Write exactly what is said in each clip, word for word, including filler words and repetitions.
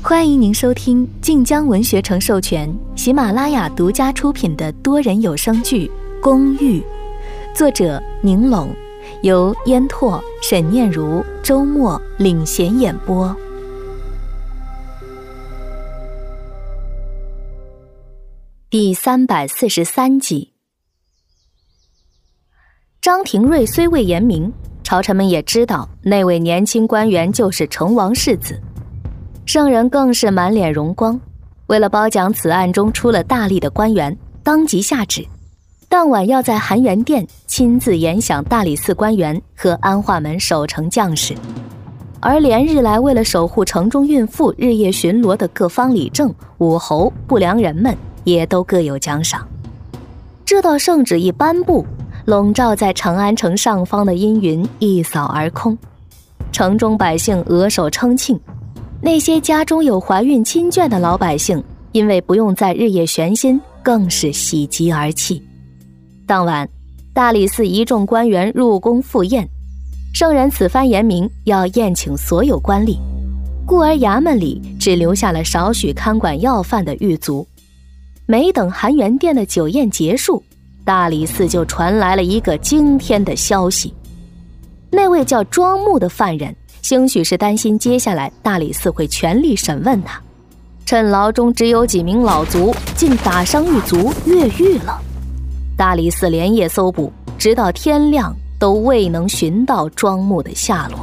欢迎您收听晋江文学城授权、喜马拉雅独家出品的多人有声剧《公寓》，作者宁拢，由烟拓、沈念如、周末领衔演播。第三百四十三集。张廷瑞虽未言明，朝臣们也知道那位年轻官员就是成王世子。圣人更是满脸荣光，为了褒奖此案中出了大力的官员，当即下旨，当晚要在含元殿亲自演讲大理寺官员和安化门守城将士，而连日来为了守护城中孕妇日夜巡逻的各方理政、武侯、不良人们也都各有奖赏。这道圣旨一颁布，笼罩在长安城上方的阴云一扫而空，城中百姓额首称庆。那些家中有怀孕亲眷的老百姓，因为不用再日夜悬心，更是喜极而泣。当晚，大理寺一众官员入宫赴宴，圣人此番言明要宴请所有官吏，故而衙门里只留下了少许看管要饭的狱卒。没等含元殿的酒宴结束，大理寺就传来了一个惊天的消息。那位叫庄木的犯人，兴许是担心接下来大理寺会全力审问他，趁牢中只有几名老卒，竟打伤狱卒越狱了。大理寺连夜搜捕，直到天亮都未能寻到庄木的下落。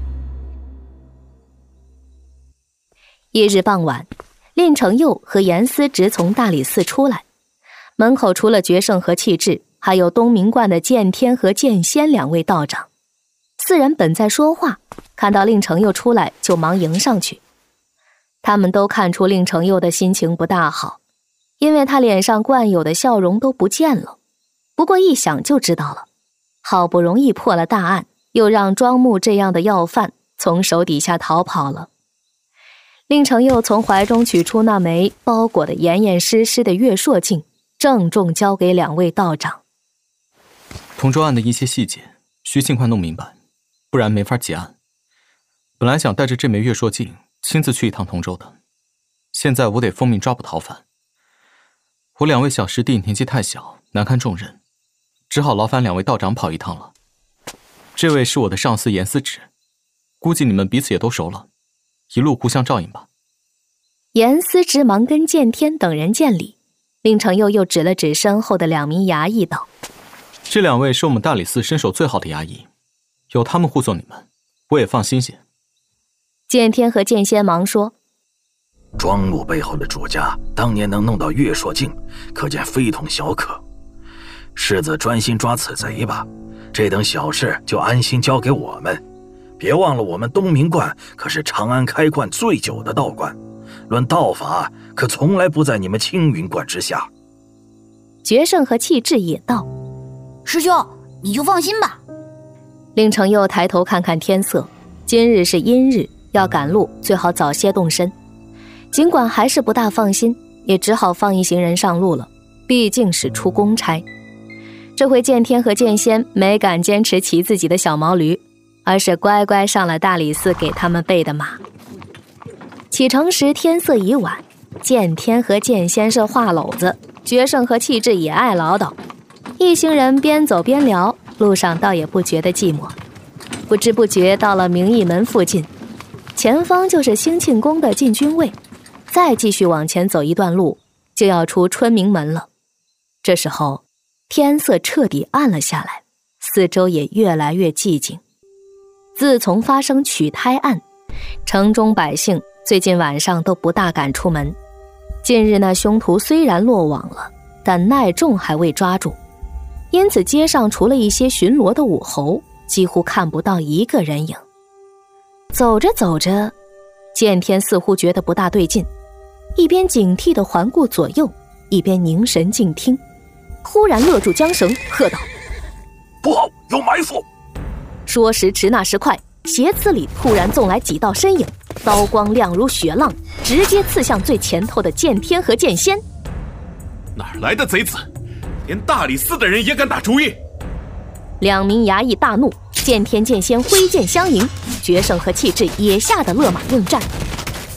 一日傍晚，令承佑和严思直从大理寺出来，门口除了决胜和气质，还有东明观的剑天和剑仙两位道长。四人本在说话，看到令承佑出来就忙迎上去。他们都看出令承佑的心情不大好，因为他脸上惯有的笑容都不见了。不过一想就知道了，好不容易破了大案，又让庄木这样的要犯从手底下逃跑了。令承佑从怀中取出那枚包裹得严严实实的月朔镜，郑重交给两位道长。 同州案的一些细节需尽快弄明白，不然没法结案。本来想带着这枚月朔镜亲自去一趟同州的，现在我得奉命抓捕逃犯。我两位小师弟年纪太小，难堪重任，只好劳烦两位道长跑一趟了。这位是我的上司严思直，估计你们彼此也都熟了，一路互相照应吧。 严思直忙跟剑天等人见礼，令承佑又指了指身后的两名衙役道： 这两位是我们大理寺身手最好的衙役，有他们护送你们，我也放心些。 剑天和剑仙忙说： 庄木背后的主家当年能弄到月朔镜，可见非同小可。世子专心抓此贼吧，这等小事就安心交给我们。别忘了我们东明观可是长安开观最久的道观，论道法可从来不在你们青云观之下。 决胜和气质也道： 师兄，你就放心吧。 令承佑抬头看看天色，今日是阴日，要赶路，最好早些动身。尽管还是不大放心，也只好放一行人上路了，毕竟是出公差。这回剑天和剑仙没敢坚持骑自己的小毛驴，而是乖乖上了大理寺给他们备的马。启程时天色已晚，剑天和剑仙是话篓子，决胜和气质也爱唠叨。一行人边走边聊，路上倒也不觉得寂寞。不知不觉到了明义门附近，前方就是兴庆宫的禁军卫，再继续往前走一段路，就要出春明门了。这时候天色彻底暗了下来，四周也越来越寂静。自从发生取胎案，城中百姓最近晚上都不大敢出门。近日那凶徒虽然落网了，但耐众还未抓住，因此街上除了一些巡逻的武侯，几乎看不到一个人影。走着走着，剑天似乎觉得不大对劲，一边警惕地环顾左右，一边凝神静听，忽然勒住缰绳，喝道： 不好，有埋伏！ 说时迟那时快，斜刺里突然纵来几道身影，刀光亮如血浪，直接刺向最前头的剑天和剑仙。 哪来的贼子，连大理寺的人也敢打主意？ 两名衙役大怒，剑天剑仙挥剑相迎，决胜和气质也吓得勒马应战。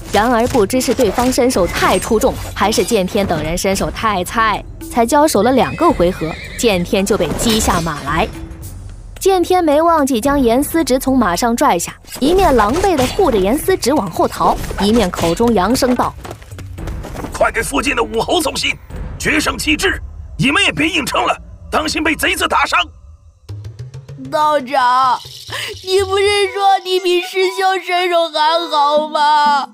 然而不知是对方身手太出众，还是剑天等人身手太菜，才交手了两个回合，剑天就被击下马来。剑天没忘记将严思直从马上拽下，一面狼狈地护着严思直往后逃，一面口中扬声道： 快给附近的武侯送信，决胜弃智，你们也别硬撑了，当心被贼子打伤。 道长，你不是说你比师兄身手还好吗？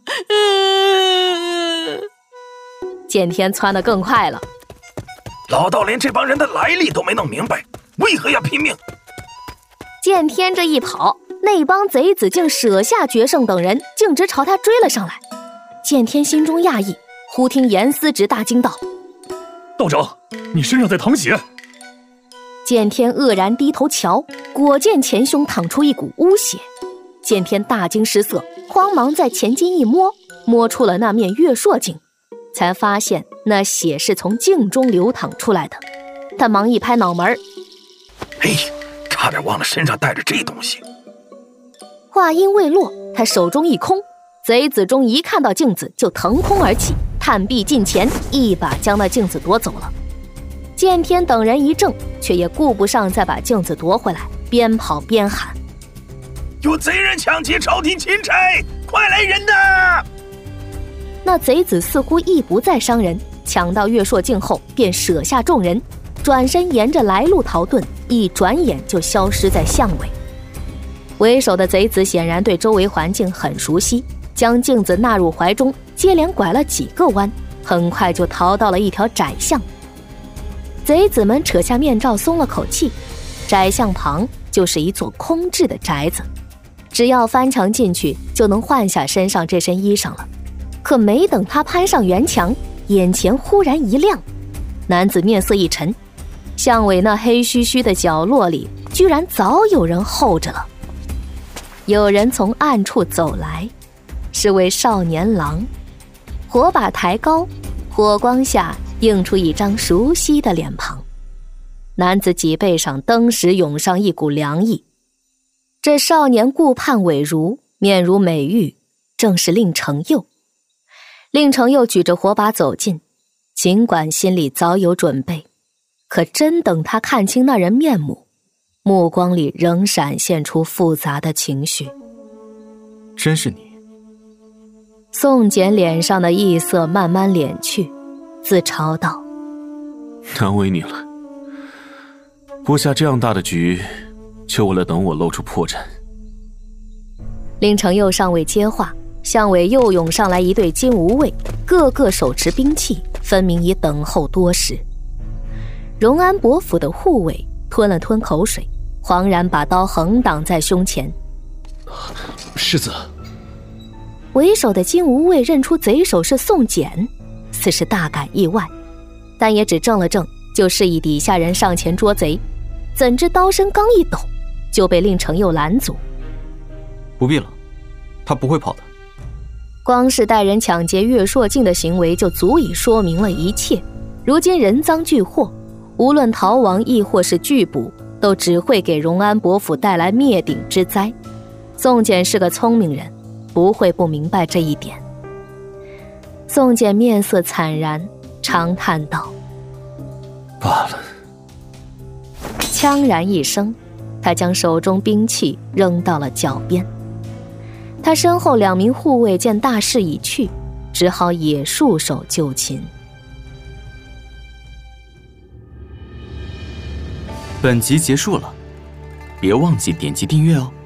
剑天窜得更快了。 老道连这帮人的来历都没弄明白，为何要拼命？ 剑天这一跑，那帮贼子竟舍下决胜等人，径直朝他追了上来。剑天心中讶异，忽听严思直大惊道： 道长，你身上在淌血。 剑天愕然低头瞧，果见前胸淌出一股污血。剑天大惊失色，慌忙在前襟一摸，摸出了那面月朔镜，才发现那血是从镜中流淌出来的。他忙一拍脑门： 哎，差点忘了身上带着这东西。 话音未落，他手中一空，贼子中一看到镜子就腾空而起，探臂近前，一把将那镜子夺走了。剑天等人一怔，却也顾不上再把镜子夺回来，边跑边喊： 有贼人抢劫朝廷钦差，快来人呐！ 那贼子似乎亦不再伤人，抢到月朔镜后便舍下众人，转身沿着来路逃遁，一转眼就消失在巷尾。为首的贼子显然对周围环境很熟悉，将镜子纳入怀中，接连拐了几个弯，很快就逃到了一条窄巷。贼子们扯下面罩松了口气，窄巷旁就是一座空置的宅子，只要翻墙进去就能换下身上这身衣裳了。可没等他攀上圆墙，眼前忽然一亮，男子面色一沉，巷尾那黑黢黢的角落里居然早有人候着了。有人从暗处走来，是位少年郎，火把抬高，火光下映出一张熟悉的脸庞。男子脊背上登时涌上一股凉意。这少年顾盼伟如，面如美玉，正是令承佑。令承佑举着火把走近，尽管心里早有准备，可真等他看清那人面目，目光里仍闪现出复杂的情绪。 真是你。 宋简脸上的异色慢慢敛去，自嘲道： 难为你了，布下这样大的局，就为了等我露出破绽。 令承佑尚未接话，巷尾又涌上来一队金吾卫，个个手持兵器，分明已等候多时。荣安伯府的护卫吞了吞口水，惶然把刀横挡在胸前。 世子。 为首的金吾卫认出贼首是宋简，似是大感意外，但也只怔了怔，就示意底下人上前捉贼。怎知刀身刚一抖，就被令承佑拦阻。 不必了，他不会跑的。 光是带人抢劫月朔镜的行为就足以说明了一切。如今人赃俱获，无论逃亡亦或是拒捕，都只会给荣安伯府带来灭顶之灾。宋简是个聪明人，不会不明白这一点。宋简面色惨然，长叹道： 罢了。 锵然一声，他将手中兵器扔到了脚边。他身后两名护卫见大势已去，只好也束手就擒。 本集结束了，别忘记点击订阅哦。